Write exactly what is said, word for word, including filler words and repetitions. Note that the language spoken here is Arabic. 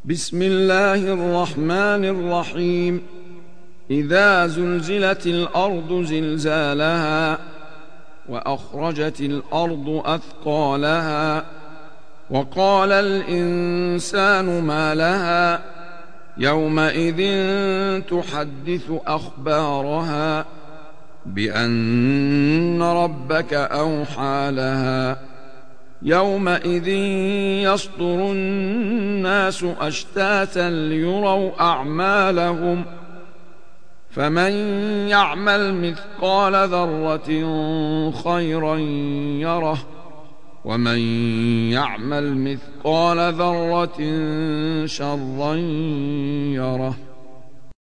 بسم الله الرحمن الرحيم. إذا زلزلت الأرض زلزالها وأخرجت الأرض أثقالها وقال الإنسان ما لها يومئذ تحدث أخبارها بأن ربك أوحى لها يومئذ يصدر الناس أشتاتا ليروا أعمالهم فمن يعمل مثقال ذرة خيرا يره ومن يعمل مثقال ذرة شرا يره.